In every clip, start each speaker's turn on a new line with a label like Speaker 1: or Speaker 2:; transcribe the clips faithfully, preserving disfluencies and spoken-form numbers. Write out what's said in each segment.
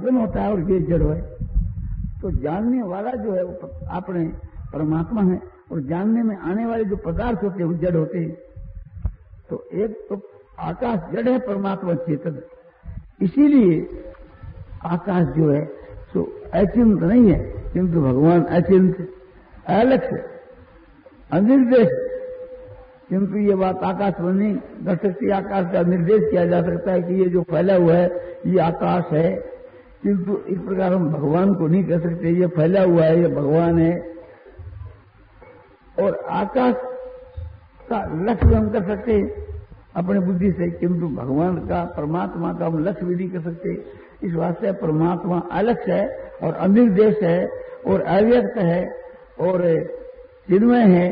Speaker 1: चेतन होता है और ये जड़ है। तो जानने वाला जो है वो अपने परमात्मा है, और जानने में आने वाले जो पदार्थ होते हैं वो जड़ होते हैं। तो एक तो आकाश जड़ है, परमात्मा चेतन। इसीलिए आकाश जो है सो अचिंत नहीं है, किंतु भगवान अचिंत, अलक्ष्य, अनिर्देश। किंतु ये बात आकाश पर नहीं कर सकती। आकाश का निर्देश किया जा सकता है कि ये जो फैला हुआ है ये आकाश है, किंतु इस प्रकार हम भगवान को नहीं कह सकते ये फैला हुआ है, ये भगवान है। और आकाश का लक्ष्य हम कर सकते हैं अपने बुद्धि से, किंतु भगवान का, परमात्मा का हम लक्ष्य भी नहीं कर सकते। इस वास्ते परमात्मा अलक्ष्य है और अनिर्देश है और अव्यक्त है और चिन्मय है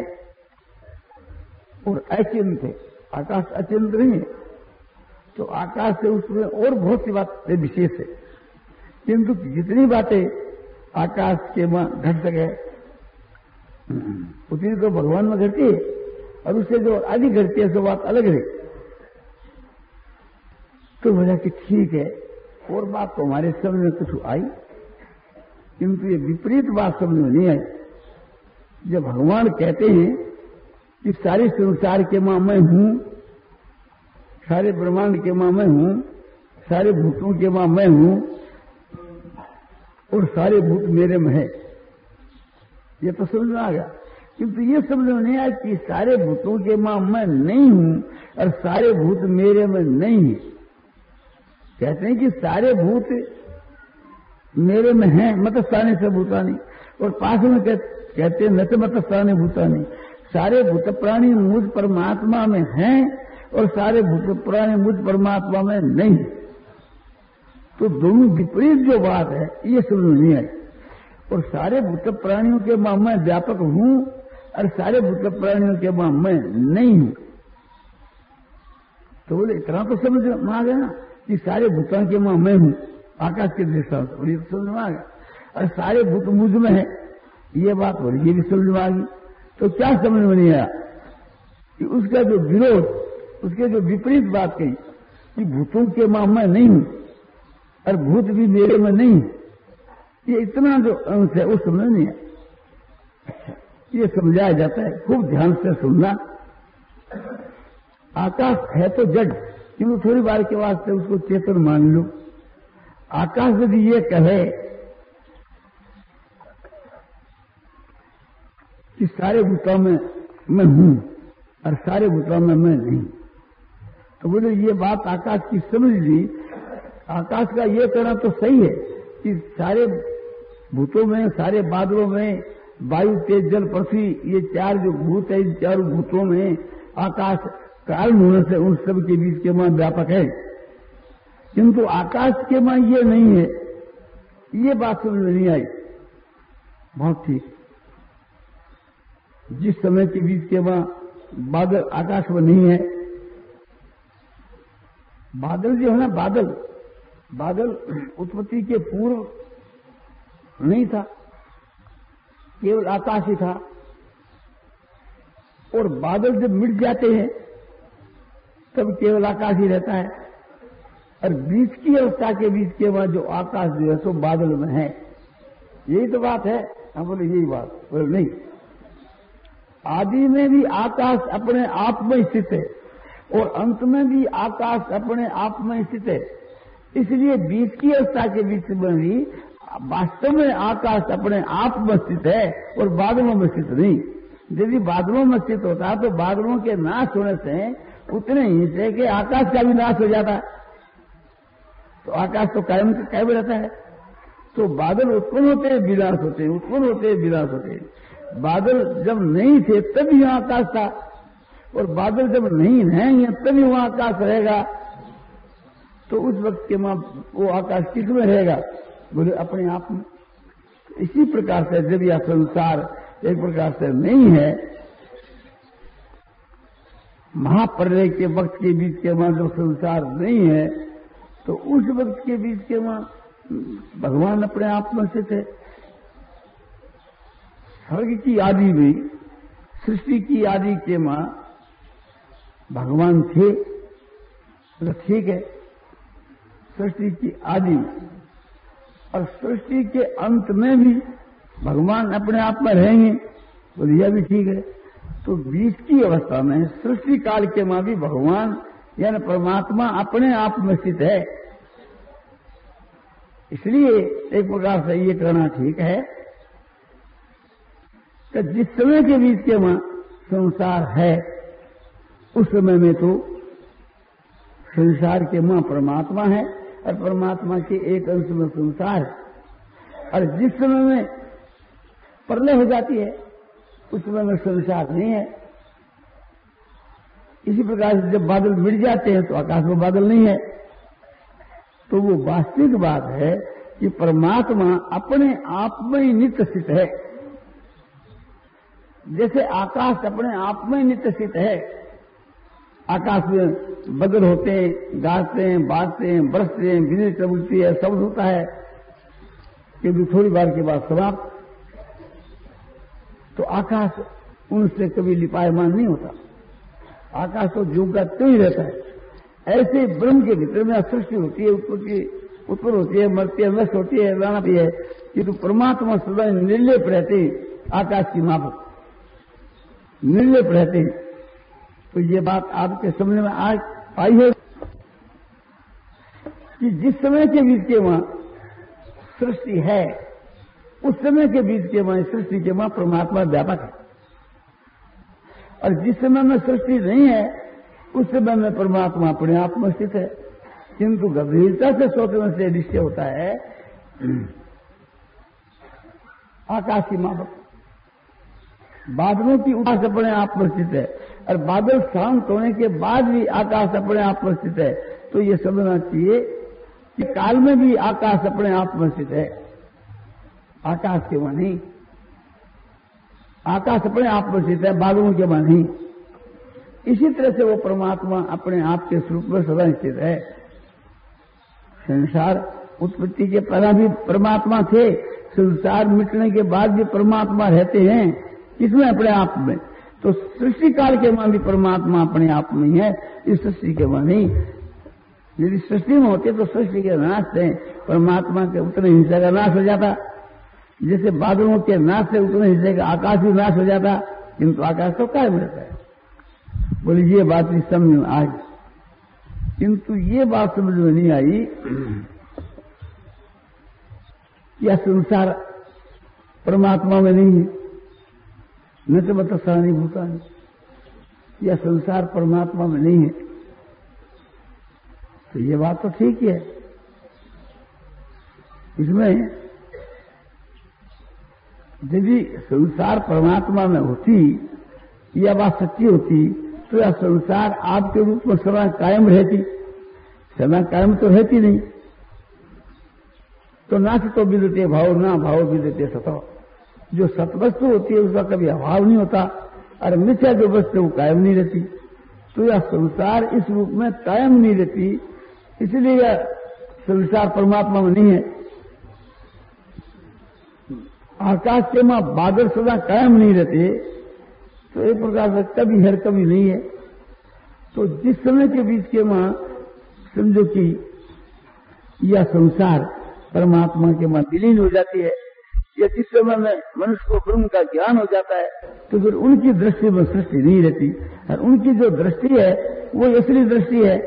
Speaker 1: और अचिंत है। आकाश अचिंत नहीं है। तो आकाश से उसमें और बहुत सी बातें विशेष है, किंतु जितनी बातें आकाश के में घट सके उतनी तो भगवान में घटती है, और उससे जो अधिक घटती है सो बात अलग है। तो बोला कि ठीक है, और बात तो हमारे समझ में कुछ आई, किंतु ये विपरीत बात समझ में नहीं आई। जब भगवान कहते हैं कि सारे संसार के मां मैं हूं, सारे ब्रह्मांड के मां मैं हूं, सारे भूतों के मां मैं हूं और सारे भूत मेरे में है, ये तो समझ में आ गया। किंतु ये समझ में नहीं आया कि सारे भूतों के मां मैं नहीं हूं और सारे भूत मेरे में नहीं है। कहते हैं कि सारे भूत मेरे में हैं, मतलब स्थानी से भूतानी, और पास में कहते हैं न तो मतलब स्थानी भूतानी। सारे भूत प्राणी मुझ परमात्मा में हैं और सारे भूत प्राणी मुझ परमात्मा में नहीं। तो दोनों विपरीत जो बात है ये समझ में नहीं आई। और सारे भूत प्राणियों के मां मैं व्यापक हूं और सारे भूत प्राणियों के मां मैं नहीं हूं। तो बोले इतना तो समझ में आ गया ना कि सारे भूतों के मां मैं हूं, आकाश के दृष्टांत से, ये तो समझ में आ गया। और सारे भूत मुझ में है, ये बात बोली, ये भी समझ में आ गई। तो क्या समझ में नहीं आया कि उसका जो विरोध, उसके जो विपरीत बात कही कि भूतों के मां मैं नहीं हूं और भूत भी मेरे में नहीं, ये इतना जो अंश है वो समझ नहीं है। ये समझाया जाता है, खूब ध्यान से सुनना। आकाश है तो जड़, किंतु थोड़ी बार के वास्ते उसको चेतन मान लो। आकाश यदि ये कहे कि सारे भूतों में मैं हूं और सारे भूतों में मैं नहीं, तो बोले ये बात आकाश की समझ ली। आकाश का ये कहना तो सही है कि सारे भूतों में, सारे बादलों में, वायु, तेज, जल, पृथ्वी, ये चार जो भूत है, इन चारों भूतों में आकाश कारण होने से उन सब के बीच के मां व्यापक है, किंतु आकाश के मां ये नहीं है। ये बात समझ में नहीं आई। बहुत ठीक, जिस समय के बीच के मां बादल आकाश में नहीं है, बादल जो है ना, बादल बादल उत्पत्ति के पूर्व नहीं था, केवल आकाश ही था। और बादल जब मिट जाते हैं तब केवल आकाश ही रहता है, और बीच की अवस्था के बीच के बाद जो आकाश जो है सो बादल में है। यही तो बात है। हम बोले यही बात, बोले नहीं, आदि में भी आकाश अपने आप में स्थित है और अंत में भी आकाश अपने आप में स्थित है। इसलिए बीच की अवस्था के बीच में भी वास्तव में आकाश अपने आप में स्थित है और बादलों में स्थित नहीं। यदि बादलों में स्थित होता तो बादलों के नाश होने से उतने ही से कि आकाश का भी नाश हो जाता, तो आकाश तो कायम कायम रहता है। तो बादल उत्पन्न होते हैं, विनाश होते हैं, उत्पन्न होते हैं, विनाश होते हैं। बादल जब नहीं थे तभी यहां आकाश था, और बादल जब नहीं रहेंगे तभी वहां आकाश रहेगा। तो उस वक्त के मां वो आकाश किसमें रहेगा? बोले अपने आप में। इसी प्रकार से जब यह संसार एक प्रकार से नहीं है, महाप्रलय के वक्त के बीच के मां जब संसार नहीं है, तो उस वक्त के बीच के मां भगवान अपने आप में स्थित है। स्वर्ग की आदि में, सृष्टि की आदि के मां भगवान थे, तो ठीक है। सृष्टि की आदि और सृष्टि के अंत में भी भगवान अपने आप में रहेंगे, बोले यह भी ठीक है। तो बीच की अवस्था में सृष्टि काल के मां भी भगवान यानी परमात्मा अपने आप में स्थित है। इसलिए एक प्रकार से ये कहना ठीक है कि जिस समय के बीच के मां संसार है उस समय में तो संसार के मां परमात्मा है और परमात्मा के एक अंश में संसार है। और जिस समय में प्रलय हो जाती है उस समय में संसार नहीं है। इसी प्रकार से जब बादल मिट जाते हैं तो आकाश में बादल नहीं है। तो वो वास्तविक बात है कि परमात्मा अपने आप में ही नित्य स्थित है। जैसे आकाश अपने आप में ही नित्य स्थित है, आकाश में बदल होते हैं, गाजते हैं, बाजते हैं, बरसते हैं, बिजली चमकती है, शब्द होता है, किंतु थोड़ी बार के बाद समाप्त। तो आकाश उनसे कभी लिपायमान नहीं होता, आकाश तो जो का त्यों ही रहता है। ऐसे ब्रह्म के भीतर में सृष्टि होती है, उत्पत्ति उत्पन्न होती है, मरती है, नष्ट होती है, लाती है, किंतु परमात्मा सदा निर्लेप रहते आकाश की माफक निर्लेप रहते हैं। तो ये बात आपके समझ में आज आई है कि जिस समय के बीच के वहां सृष्टि है उस समय के बीच के वहां सृष्टि के वहां परमात्मा व्यापक है, और जिस समय में सृष्टि नहीं है उस समय में परमात्मा अपने आप में स्थित है। किंतु गंभीरता से सोचने से निश्चय होता है आकाश की माफक बादलों की उपास अपने आप में स्थित है, और बादल शांत होने के बाद भी आकाश अपने आप में स्थित है। तो ये समझना चाहिए कि काल में भी आकाश अपने आप में स्थित है, आकाश के वहां नहीं। आकाश अपने आप में स्थित है, बादलों के वहां नहीं। इसी तरह से वो परमात्मा अपने आप के स्वरूप में सदा स्थित है। संसार उत्पत्ति के पहले भी परमात्मा थे, संसार मिटने के बाद भी परमात्मा रहते हैं, इसमें अपने आप में। तो सृष्टि काल के वहां भी परमात्मा अपने आप में है, इस सृष्टि के वहां नहीं। यदि सृष्टि में होते तो सृष्टि के नाश से परमात्मा के उतने हिस्से का नाश हो जाता, जैसे बादलों के नाश से उतने हिस्से का आकाश भी नाश हो जाता, किंतु आकाश तो कायम रहता है। बोले ये बात भी समझ में आई, किंतु ये बात समझ में नहीं आई यह संसार परमात्मा में नहीं है, न तो मतलब सानी भूतानी, यह संसार परमात्मा में नहीं है। तो ये बात तो ठीक है, इसमें यदि संसार परमात्मा में होती, यह बात सच्ची होती, तो यह संसार आपके रूप में सदा कायम रहती। सदा कायम तो रहती नहीं। तो ना तो विदते भाव, ना भाव विदते सतो। जो सतवस्तु होती है उसका कभी अभाव नहीं होता, और मिथ्या जो वस्तु वो कायम नहीं रहती। तो यह संसार इस रूप में कायम नहीं रहती, इसलिए यह संसार परमात्मा में नहीं है। आकाश के मां बादल सदा कायम नहीं रहते, तो एक प्रकार से कभी है कभी नहीं है। तो जिस समय के बीच के मां समझो कि यह संसार परमात्मा के मां विलीन हो जाती है, या जिस समय में मनुष्य को ब्रह्म का ज्ञान हो जाता है, तो फिर उनकी दृष्टि में सृष्टि नहीं रहती, और उनकी जो दृष्टि है वो असली दृष्टि है।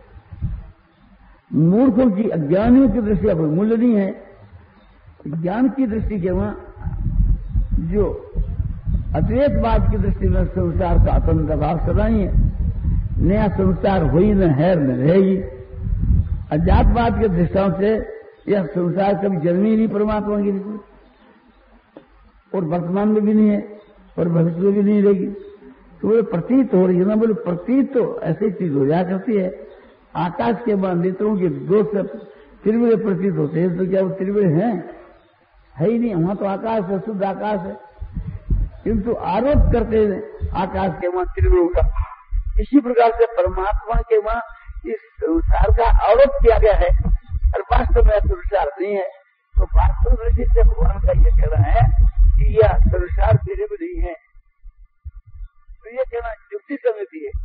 Speaker 1: मूर्खों की, अज्ञानियों की दृष्टि का कोई मूल्य नहीं है। ज्ञान की दृष्टि के वहां जो अद्वैतवाद की दृष्टि में संसार का अतंत्र भाव सदा ही है, नया संसार हुई न है न रहेगी। अजातवाद के दृष्टांत से यह संसार कभी जन्मी नहीं परमात्मा की रीति, और वर्तमान में भी नहीं है और भविष्य में भी नहीं रहेगी। तो वो प्रतीत हो रही है ना, बोले प्रतीत तो ऐसी चीज हो जाया करती है। आकाश के बाद नेत्रों के दो से त्रिविड़ प्रतीत होते हैं, तो क्या वो त्रिविड़ हैं? है ही नहीं। वहां तो आकाश है, शुद्ध आकाश है, किंतु आरोप करते हैं आकाश के वहां त्रिविड़ों का। इसी प्रकार से परमात्मा के वहां इस संसार का आरोप किया गया है, और वास्तव में संसार नहीं है। तो वास्तव दृष्टि से भगवान का यह कहना है कि यह संसार तेरे में नहीं है, तो यह कहना युक्ति समिति है।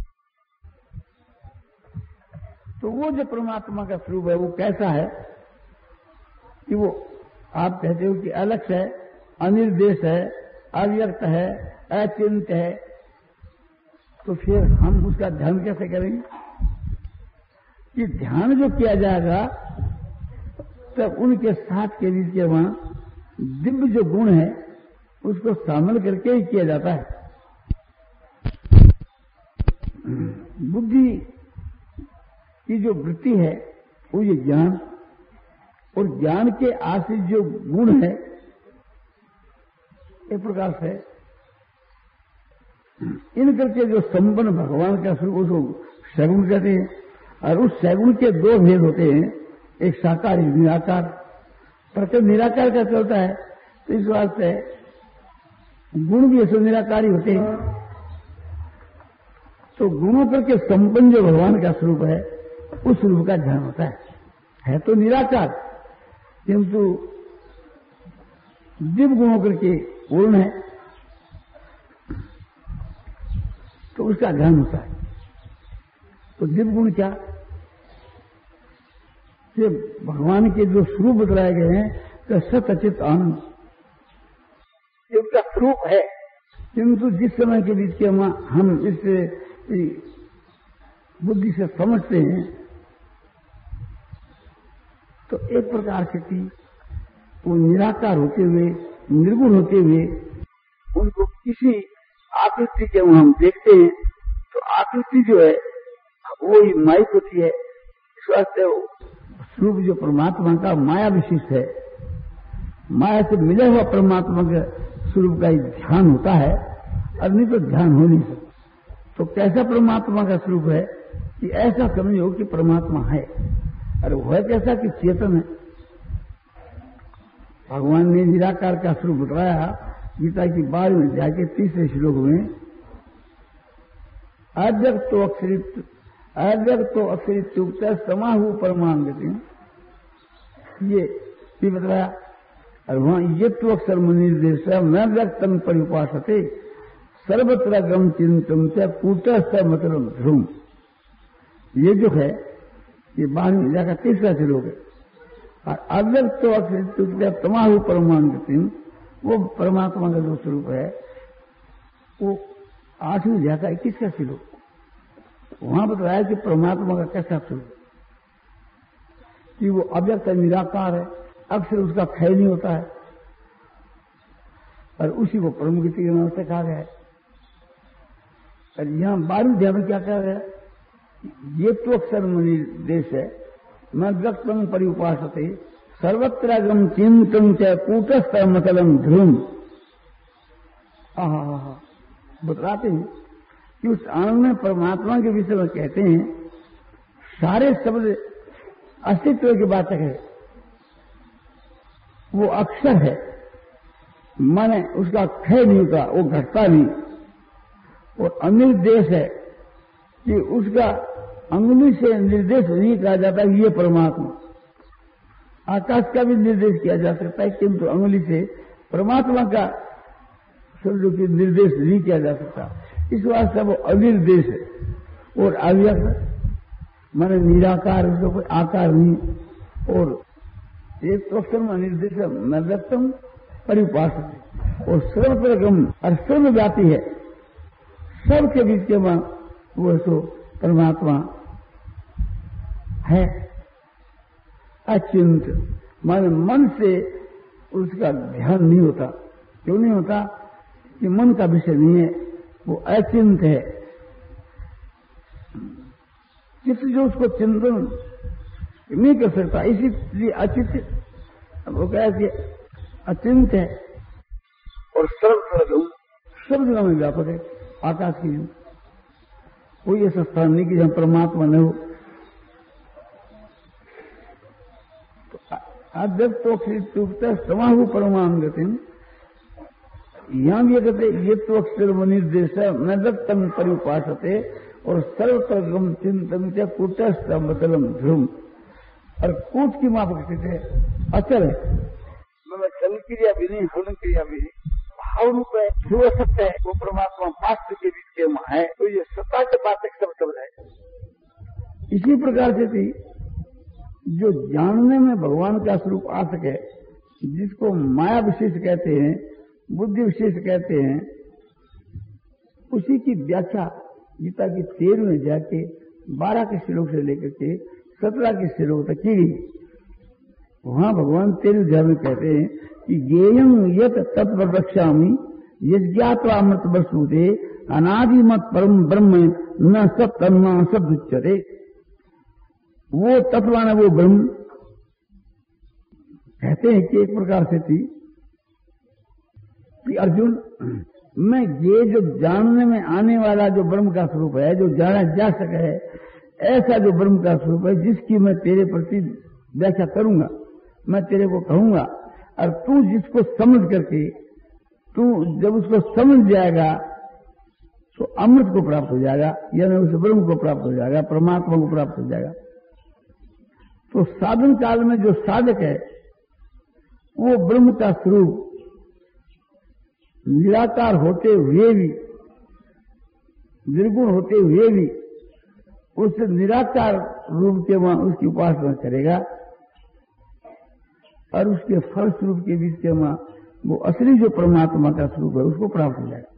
Speaker 1: तो वो जो परमात्मा का स्वरूप है वो कैसा है कि वो आप कहते हो कि अलग है, अनिर्देश है, अव्यक्त है, अचिंत है, तो फिर हम उसका ध्यान कैसे करेंगे? कि ध्यान जो किया जाएगा तब उनके साथ के बीच के वहां दिव्य जो गुण है उसको शामिल करके ही किया जाता है। बुद्धि की जो वृत्ति है वो ये ज्ञान, और ज्ञान के आश्रित जो गुण है एक प्रकार से इन करके जो संपन्न भगवान का स्वरूप उसको सगुण कहते हैं। और उस सगुण के दो भेद होते हैं, एक साकार एक निराकार। प्रकृति निराकार का चलता है तो इस वास्ते गुण भी ऐसे निराकारी होते हैं। तो गुणों करके संपन्न जो भगवान का स्वरूप है उस स्वरूप का ध्यान होता है। है तो निराकार किंतु दिव्य गुणों करके पूर्ण है, तो उसका ध्यान होता है। तो दिव्य गुण क्या? ये भगवान के जो स्वरूप बतलाए गए हैं तो सत-चित आनंद, ये उसका स्वरूप है। किंतु जिस समय के बीच के हम इस बुद्धि से समझते हैं तो एक प्रकार से थी वो निराकार होते हुए, निर्गुण होते हुए उनको किसी आकृति के हम देखते हैं तो आकृति जो है वो ही माइक होती है। इस वास्ते स्वरूप जो परमात्मा का माया विशिष्ट है, माया से मिले हुआ परमात्मा के स्वरूप का ही ध्यान होता है, और नहीं तो ध्यान हो नहीं सकता। तो कैसा परमात्मा का स्वरूप है कि ऐसा समझो कि परमात्मा है, और वह कैसा कि चेतन है। भगवान ने निराकार का स्वरूप बताया गीता की बारहवीं अध्याय के तीसरे श्लोक में, अव्यक्त तो अक्षरित अव्यक्त तो अक्षरित युक्त समाहु परमांग गति, ये भी बताया। और वहां ये तो अक्षर निर्देश मैं व्यक्तम परिपासते सर्वत्र गम चिंतन से कूटस्थ मतलब ध्रुम, ये जो है ये बारहवीं अध्याय का तीसरा श्लोक है। और अव्यक्त तो अक्षरित तमाहु परमांग गति, वो परमात्मा का जो स्वरूप है वो आठवीं अध्याय का इक्कीसवां श्लोक, वहां बताया कि परमात्मा का कैसा स्वरूप कि वो अव्यक्त निराकार है, अक्षर उसका क्षय नहीं होता है, और उसी को परम गति के नाम से कहा गया है। और यहां बारहवीं अध्याय में क्या कहा गया? ये तो अक्षर निर्देश है मैं व्यक्तम परिउपासते सर्वत्र गम चिंतन च कूटस्थ मतलम ध्रुम। आहा, बतलाते हैं कि उस आनंद में परमात्मा के विषय में कहते हैं सारे शब्द अस्तित्व की बात है। वो अक्षर है, माने उसका क्षय नहीं होता, वो घटता नहीं। और अनिर्देश है कि उसका अंगुली से निर्देश नहीं किया जाता ये परमात्मा। आकाश का भी निर्देश किया जा सकता है किंतु अंगुली से परमात्मा का शब्दों की निर्देश नहीं किया जा सकता। इस वास्ते वो अनिर्देश है। और अव्यक्त माने निराकार, उसका कोई आकार नहीं। और एक तो अक्षर में निर्देश है मैं व्यक्तम परिपास, और सर्वप्रगम और सर्वव्यापी है, सबके बीच के वहां वो सो परमात्मा है। अचिंत माने मन से उसका ध्यान नहीं होता। क्यों नहीं होता? कि मन का विषय नहीं है, वो अचिंत है। चित्त जो उसको चिंतन नहीं कर सकता, इसीलिए अचित वो क्या कि अचिंत है। और सर्व सब जगह में व्यापक है, आकाश की कोई ऐसा स्थान नहीं कि जहां परमात्मा न हो। तो अव्यक्तोक्षित समाहु परमांगति, यहां भी कहते ये तो अक्षर निर्देश है न व्यक्तम परिउपासते और सर्वत्रगम चिंतन से कूटस्थ मतलम ध्रुम। और कूट की माप कहते हैं अचल है, मतलब चल क्रिया भी नहीं, हलन क्रिया भी नहीं, भाव रूप है, जो सत्य है वो परमात्मा वास्तव के बीच के वहां है। तो ये सत्ता के बात एक सब शब्द है। इसी प्रकार से थी जो जानने में भगवान का स्वरूप आ सके, जिसको माया विशेष कहते हैं, बुद्धि विशेष कहते हैं, उसी की व्याख्या गीता की तेरहवें अध्याय के बारह के श्लोक से लेकर के सत्रह के श्लोक तक की गई। वहां भगवान तेरह अध्याय में कहते हैं कि ज्ञेयं यत् तत्व वक्ष्यामि यज्ञात्वा अमृत वसुते अनादिमत परम ब्रह्म न सत तन्मा सद उच्यते। वो तत्वान वो ब्रह्म कहते हैं कि एक प्रकार से थी कि अर्जुन, मैं ये जो जानने में आने वाला जो ब्रह्म का स्वरूप है, जो जाना जा सके है, ऐसा जो ब्रह्म का स्वरूप है, जिसकी मैं तेरे प्रति व्याख्या करूंगा, मैं तेरे को कहूंगा, और तू जिसको समझ करके तू जब उसको समझ जाएगा तो अमृत को प्राप्त हो जाएगा, यानी उस ब्रह्म को प्राप्त हो जाएगा, परमात्मा को प्राप्त हो जाएगा। तो साधन काल में जो साधक है वो ब्रह्म का स्वरूप निराकार होते हुए भी, निर्गुण होते हुए भी उस निराकार रूप के वहां उसकी उपासना करेगा और उसके फल स्वरूप के बीच के वहां वो असली जो परमात्मा का स्वरूप है उसको प्राप्त हो जाएगा।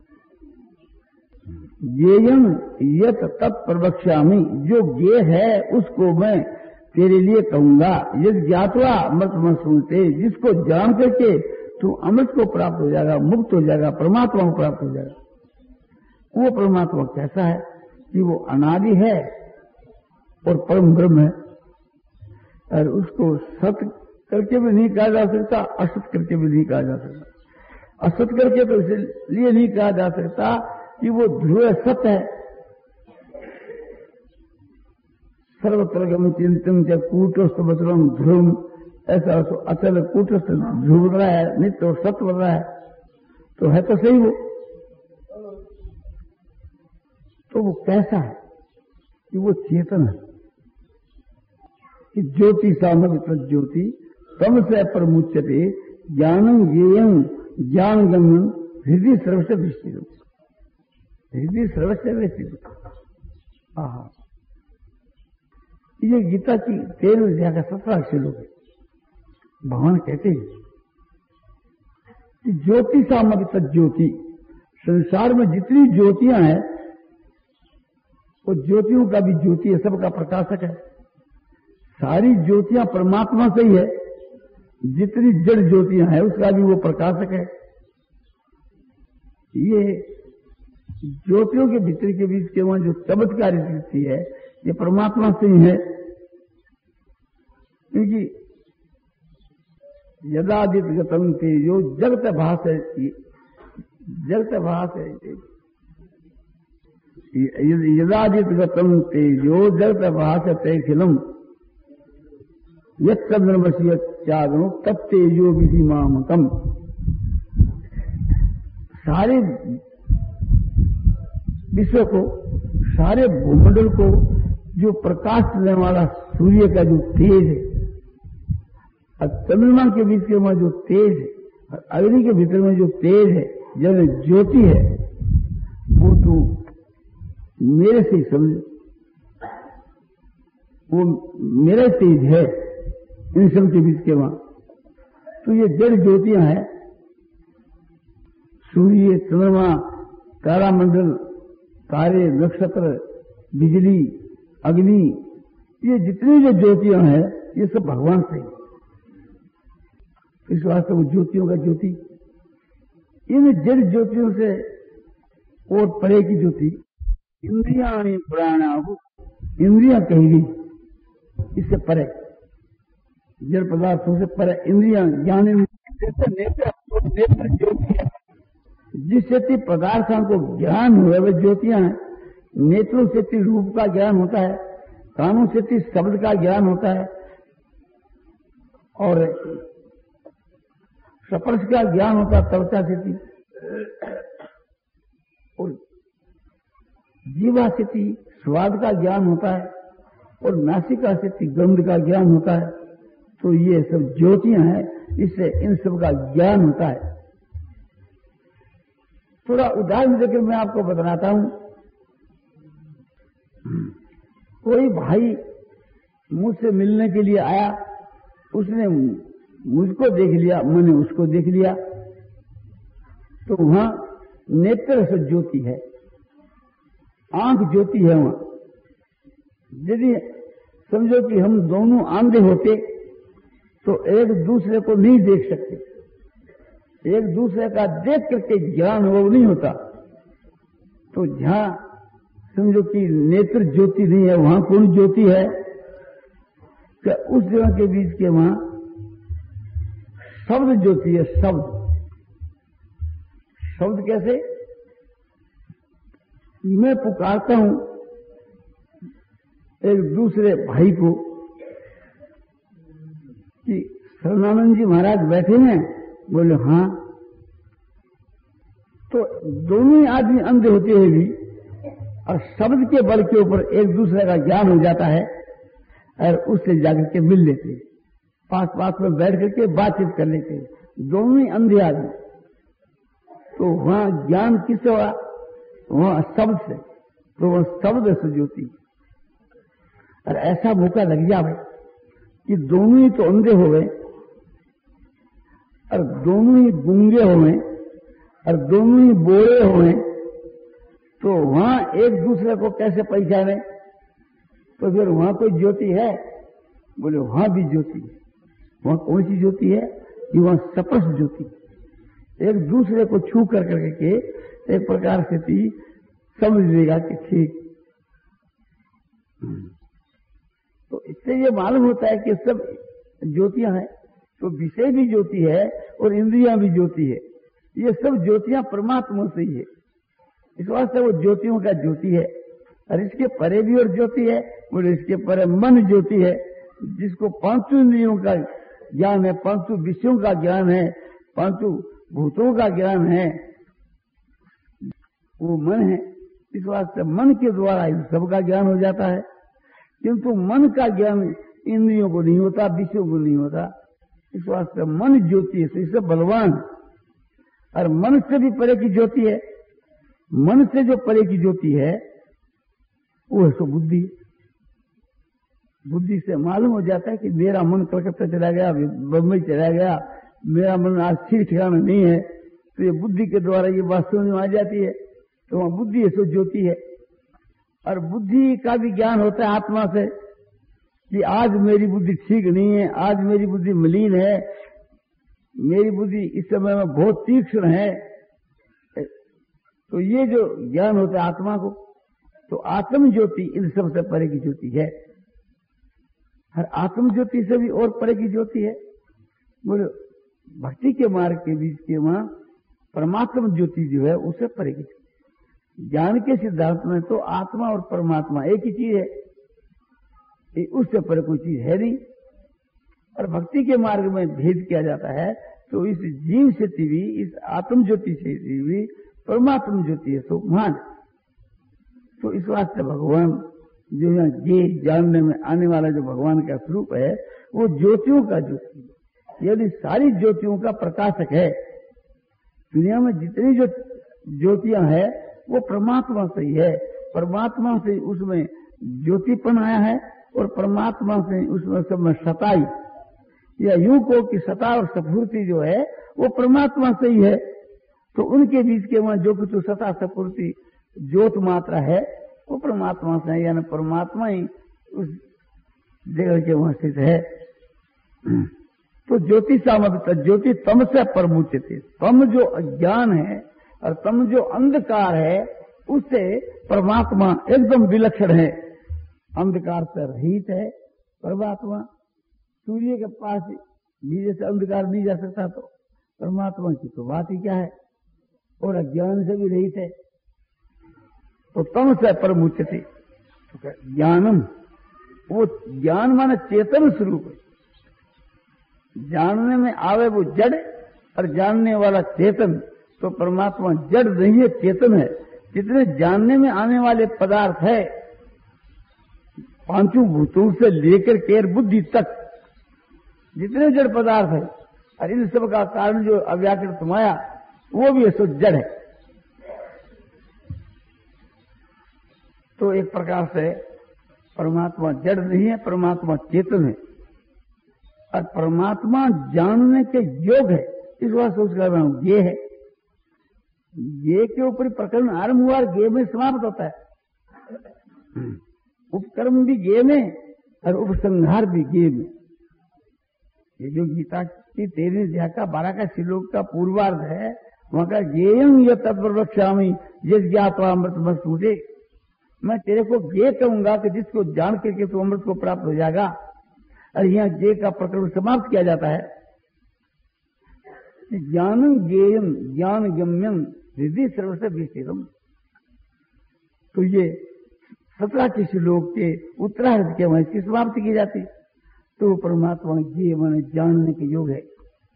Speaker 1: ज्ञेयं यत् तत्प्रवक्ष्यामि, जो ज्ञेय है उसको मैं तेरे लिए कहूंगा। यद ज्ञात्वा अमृत सुनते, जिसको जान करके तू अमृत को प्राप्त हो जाएगा, मुक्त हो जाएगा, परमात्मा को प्राप्त हो जाएगा। वो परमात्मा कैसा है कि वो अनादि है और परम ब्रह्म है, और उसको सत करके भी नहीं कहा जा सकता, असत करके भी नहीं कहा जा सकता। असत करके तो इसलिए नहीं कहा जा सकता कि वो ध्रुव सत्य है। सर्वत्र गम चिंतन च कूटस्थ बचरम ध्रुव, ऐसा तो अचल कूटस्थ ध्रुव रहा है, नित्य और सत्य बन रहा है, तो है तो सही वो। तो वो कैसा है कि वो चेतन है, कि ज्योति सामग्र ज्योति तम से परमुच्यते ज्ञानम ज्ञेयं ज्ञान गम्यम हृदय सर्वस्व दृष्टि, हृदय सर्वस्व दृष्टि। हाँ, ये गीता की तेरह अध्याय का सत्रह श्लोक है। भगवान कहते हैं कि ज्योति सामग्र ज्योति, संसार में जितनी ज्योतियां हैं वो ज्योतियों का भी ज्योति है, सबका प्रकाशक है। सारी ज्योतियां परमात्मा से ही है, जितनी जड़ ज्योतियां हैं उसका भी वो प्रकाशक है। ये ज्योतियों के भीतर के बीच के वहां जो चमत्कारी दृष्टि है ये परमात्मा से ही है, क्योंकि यदादित गतम तेजो जगत भास है, जगत भास है, यदादित गतम तेजो जगत भास तैखिलम यद्रमसी त्यागनो तब तेजो विधि मामकम। सारे विश्व को, सारे भूमंडल को जो प्रकाश देने वाला सूर्य का जो तेज है, और चंद्रमा के बीच के वहां जो तेज है, और अग्नि के भीतर में जो तेज है, जब ज्योति है, वो तू मेरे से समझ, वो मेरा तेज है इन सब के बीच के वहां। तो ये जड़ ज्योतियां हैं, सूर्य, चंद्रमा, तारामंडल, तारे, नक्षत्र, बिजली, अग्नि, ये जितनी जो ज्योतियां हैं ये सब भगवान से। इस वास्ते वो ज्योतियों का ज्योति, इन जड़ ज्योतियों से और परे की ज्योति इंद्रिया प्राणाहु, इंद्रियां कही गई इससे परे, जड़ पदार्थों से परे इंद्रियां ज्ञान नेत्र, नेत्र ज्योति है। जिससे पदार्थों को ज्ञान हुआ वे ज्योतियां हैं। नेत्रों से रूप का ज्ञान होता है, कानों से शब्द का ज्ञान होता है, और स्पर्श का ज्ञान होता है त्वचा से, और जीवा से स्वाद का ज्ञान होता है, और नासिका से गंध का ज्ञान होता है। तो ये सब ज्योतियां हैं, इससे इन सब का ज्ञान होता है। थोड़ा उदाहरण देकर मैं आपको बताता हूं। कोई भाई मुझसे मिलने के लिए आया, उसने मुझको देख लिया, मैंने उसको देख लिया, तो वहां नेत्र से ज्योति है, आंख ज्योति है वहां। यदि समझो कि हम दोनों अंधे होते तो एक दूसरे को नहीं देख सकते, एक दूसरे का देख करके ज्ञान वो नहीं होता। तो जहां समझो कि नेत्र ज्योति नहीं है, वहां कौन ज्योति है? कि उस जगह के बीच के वहां शब्द ज्योति है। शब्द शब्द कैसे? मैं पुकारता हूं एक दूसरे भाई को कि शरणानंद जी महाराज बैठे हैं, बोले हाँ। तो दोनों ही आदमी अंधे होते हुए भी और शब्द के बल के ऊपर एक दूसरे का ज्ञान हो जाता है और उससे जाकर के मिल लेते हैं, पास पास में बैठ करके बातचीत कर लेते हैं, दोनों ही अंधे आदमी। तो वहां ज्ञान किससे हुआ? वहां शब्द से। तो वह शब्द से ज्योति। और ऐसा मौका लग जाए कि दोनों ही तो अंधे हो गए और दोनों ही गूंगे हो गए और दोनों ही बोले हो गए, तो वहां एक दूसरे को कैसे पहचाने? तो फिर वहां कोई ज्योति है? बोले वहां भी ज्योति है। वहां कौन सी ज्योति है? कि वहां स्पष्ट ज्योति, एक दूसरे को छू कर करके एक प्रकार से भी समझ लेगा कि ठीक। तो इससे ये मालूम होता है कि सब ज्योतियां हैं, तो विषय भी ज्योति है और इंद्रियां भी ज्योति है। ये सब ज्योतियां परमात्मा से ही है, इस वास्ते वो ज्योतियों का ज्योति है। और इसके परे भी और ज्योति है, बोले इसके परे मन ज्योति है, जिसको पांचों इंद्रियों का ज्ञान है, पांचों विषयों का ज्ञान है, पांचों भूतों का ज्ञान है, वो मन है। इस वास्ते मन के द्वारा इन सबका ज्ञान हो जाता है। किंतु मन का ज्ञान इंद्रियों को नहीं होता, विषयों को नहीं होता। इस वास्ते मन ज्योति है, इससे बलवान। और मन से भी परे की ज्योति है, मन से जो परे की ज्योति है वो है सो बुद्धि। बुद्धि से मालूम हो जाता है कि मेरा मन कलकत्ता चला गया, बम्बई चला गया, मेरा मन आज ठीक ठिकाना नहीं है। तो ये बुद्धि के द्वारा ये बात समझ में आ जाती है। तो वहां बुद्धि है सो ज्योति है। और बुद्धि का भी ज्ञान होता है आत्मा से कि आज मेरी बुद्धि ठीक नहीं है, आज मेरी बुद्धि मलिन है, मेरी बुद्धि इस समय में बहुत तीक्ष्ण है। तो ये जो ज्ञान होता है आत्मा को, तो आत्म ज्योति इन सबसे परे की ज्योति है। हर आत्म ज्योति से भी और परे की ज्योति है। बोले भक्ति के मार्ग के बीच के वहां परमात्मा ज्योति जो है उससे परे की ज्योति। ज्ञान के सिद्धांत में तो आत्मा और परमात्मा एक ही चीज है, उससे परे कोई चीज है नहीं। और भक्ति के मार्ग में भेद किया जाता है, तो इस जीव से भी, इस आत्म ज्योति से भी परमात्मा ज्योति है सो महान। तो इस वास्ते भगवान जो है ये जानने में आने वाला जो भगवान का स्वरूप है वो ज्योतियों का ज्योति है। यदि सारी ज्योतियों का प्रकाशक है, दुनिया में जितनी जो ज्योतियां हैं वो परमात्मा से ही है। परमात्मा से उसमें ज्योतिपन आया है और परमात्मा से उसमें सब में सताई, या यूं को कि सता और सपूर्ति जो है वो परमात्मा से ही है। तो उनके बीच के वहां जो कुछ सता सपूर्ति ज्योत मात्रा है वो परमात्मा से है, यानी परमात्मा ही उस जगह के वहां स्थित है। तो ज्योति सामर्थ्य ज्योति तम से परमुचित है। तम जो अज्ञान है और तम जो अंधकार है उससे परमात्मा एकदम विलक्षण है, अंधकार से रहित है परमात्मा। सूर्य के पास भी जैसे अंधकार नहीं जा सकता, तो परमात्मा की तो बात ही क्या है, और अज्ञान से भी रहित है। तो तम से परमुचित तो ज्ञानम, वो ज्ञान माने चेतन स्वरूप है। जानने में आवे वो जड़ और जानने वाला चेतन। तो परमात्मा जड़ नहीं है, चेतन है। जितने जानने में आने वाले पदार्थ है, पांचों भूतों से लेकर के बुद्धि तक जितने जड़ पदार्थ है, और इन सब का कारण जो अव्याकृत माया वो भी सो जड़ है। तो एक प्रकार से परमात्मा जड़ नहीं है, परमात्मा चेतन है और परमात्मा जानने के योग है। इस बात सोच कर रहा हूं ये है, ये के ऊपर प्रकरण आरंभ हुआ और गे में समाप्त होता है। उपकर्म भी गे में और उपसंहार भी गे में। ये जो गीता की तेरहवीं अध्याय का बारह का श्लोक का पूर्वार्ध है, वहां का गेयम ये तत्व रक्षामी जिस ज्ञातवा अमृत मस्त मुझे, मैं तेरे को ये कहूंगा कि जिसको जान करके तू अमृत को प्राप्त हो जाएगा। और यहाँ जे का प्रकरण समाप्त किया जाता है। ज्ञानम ज्ञेयम ज्ञान गम्यम हृदय सर्वस्व विस्थितम। तो ये सत्रह के श्लोक के उत्तरार्ध के वहां इसकी समाप्ति की जाती। तो परमात्मा ये माने जानने के योग है,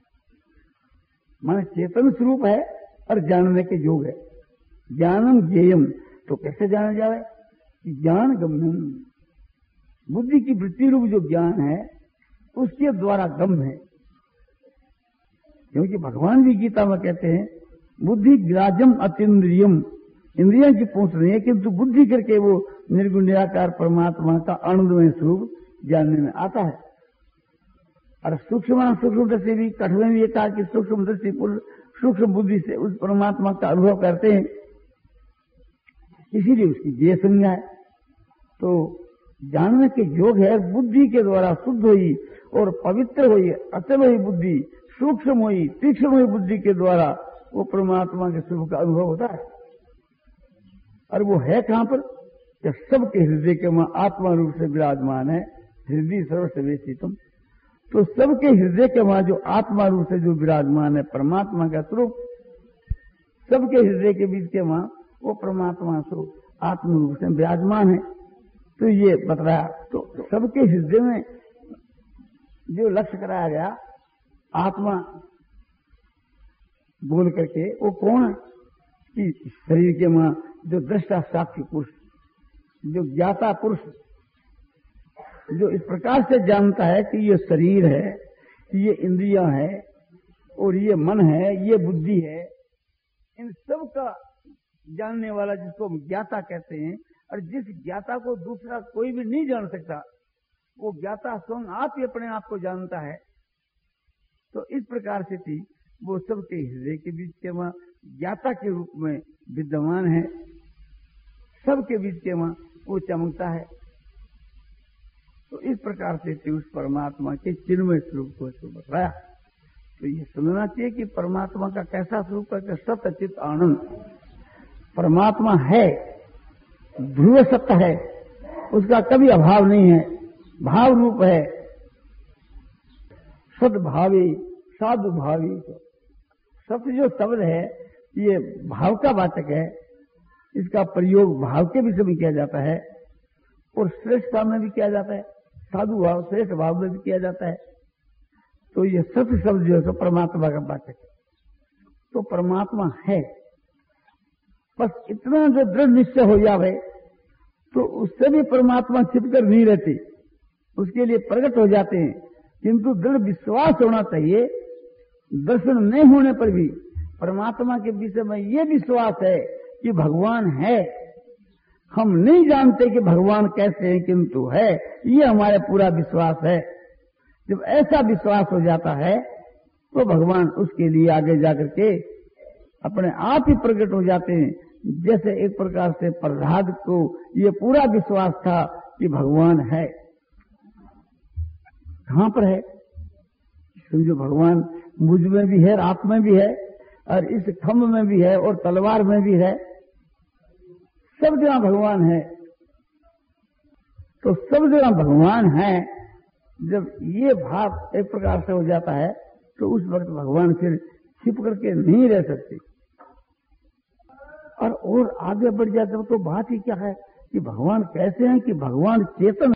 Speaker 1: माने चेतन स्वरूप है और जानने के योग है। ज्ञानम ज्ञेयम, तो कैसे जाना जाए? ज्ञान गम्यम, बुद्धि की वृत्ति रूप जो ज्ञान है उसके द्वारा गम्य है। क्योंकि भगवान भी गीता में कहते हैं बुद्धि ग्राजम अतीन्द्रियम, इंद्रियों की पूछ नहीं है किंतु बुद्धि करके वो निर्गुण निराकार परमात्मा का आनंदमय स्वरूप जानने में आता है। और सूक्ष्म सूक्ष्म दृष्टि भी कठोर में भी कहा कि सूक्ष्म दृष्टि सूक्ष्म बुद्धि से उस परमात्मा का अनुभव करते हैं, इसीलिए उसकी ये संज्ञा है। तो जानने के योग है, बुद्धि के द्वारा शुद्ध हुई और पवित्र हुई अचल हुई बुद्धि, सूक्ष्म हुई तीक्ष्ण हुई बुद्धि के द्वारा वो परमात्मा के स्वरूप का अनुभव होता है। और वो है कहां पर? जब सबके हृदय के वहां आत्मा रूप से विराजमान है, हृदय सर्वस्व वेशितम। तो सबके हृदय के वहां जो आत्मा रूप से जो विराजमान है परमात्मा का स्वरूप, सबके हृदय के बीच के वहां वो परमात्मा स्वरूप आत्म रूप से विराजमान है। तो ये बतलाया। तो सबके हृदय में जो लक्ष्य कराया गया आत्मा बोल करके, वो कौन है? कि शरीर के वहां जो दृष्टा साक्षी पुरुष, जो ज्ञाता पुरुष, जो इस प्रकार से जानता है कि ये शरीर है, ये इंद्रियां है और ये मन है, ये बुद्धि है, इन सब का जानने वाला जिसको ज्ञाता कहते हैं। और जिस ज्ञाता को दूसरा कोई भी नहीं जान सकता, वो ज्ञाता स्वयं आप ही अपने आप को जानता है। तो इस प्रकार से थी वो सबके हृदय के बीच के वहां ज्ञाता के रूप में विद्यमान है, सबके बीच के वहां वो चमकता है। तो इस प्रकार से थी उस परमात्मा के चिन्मय स्वरूप को बताया। तो ये समझना चाहिए कि परमात्मा का कैसा स्वरूप है? सत्य चित आनंद परमात्मा है, ध्रुव सत्य है, उसका कभी अभाव नहीं है, भाव रूप है, सद्भावी साधु भावी। सत्य जो शब्द है ये भाव का वाचक है, इसका प्रयोग भाव के विषय में किया जाता है और श्रेष्ठता में भी किया जाता है, साधु भाव श्रेष्ठ भाव में भी किया जाता है। तो ये सत्य शब्द जो है तो परमात्मा का वाचक है। तो परमात्मा है, बस इतना जो दृढ़ निश्चय हो जाए तो उससे भी परमात्मा छिपकर नहीं रहती, उसके लिए प्रकट हो जाते हैं। किंतु दृढ़ विश्वास होना चाहिए, दर्शन नहीं होने पर भी परमात्मा के विषय में ये विश्वास है कि भगवान है। हम नहीं जानते कि भगवान कैसे है, किंतु है, ये हमारा पूरा विश्वास है। जब ऐसा विश्वास हो जाता है तो भगवान उसके लिए आगे जाकर के अपने आप ही प्रकट हो जाते हैं। जैसे एक प्रकार से प्रहलाद को ये पूरा विश्वास था कि भगवान है। कहां पर है? समझो भगवान मुझ में भी है, आप में भी है, और इस खम्भ में भी है और तलवार में भी है, सब जगह भगवान है। तो सब जगह भगवान है। जब ये भाव एक प्रकार से हो जाता है तो उस वक्त भगवान फिर छिप करके नहीं रह सकते। और और आगे बढ़ जाते तो बात ही क्या है कि भगवान कैसे हैं? कि भगवान चेतन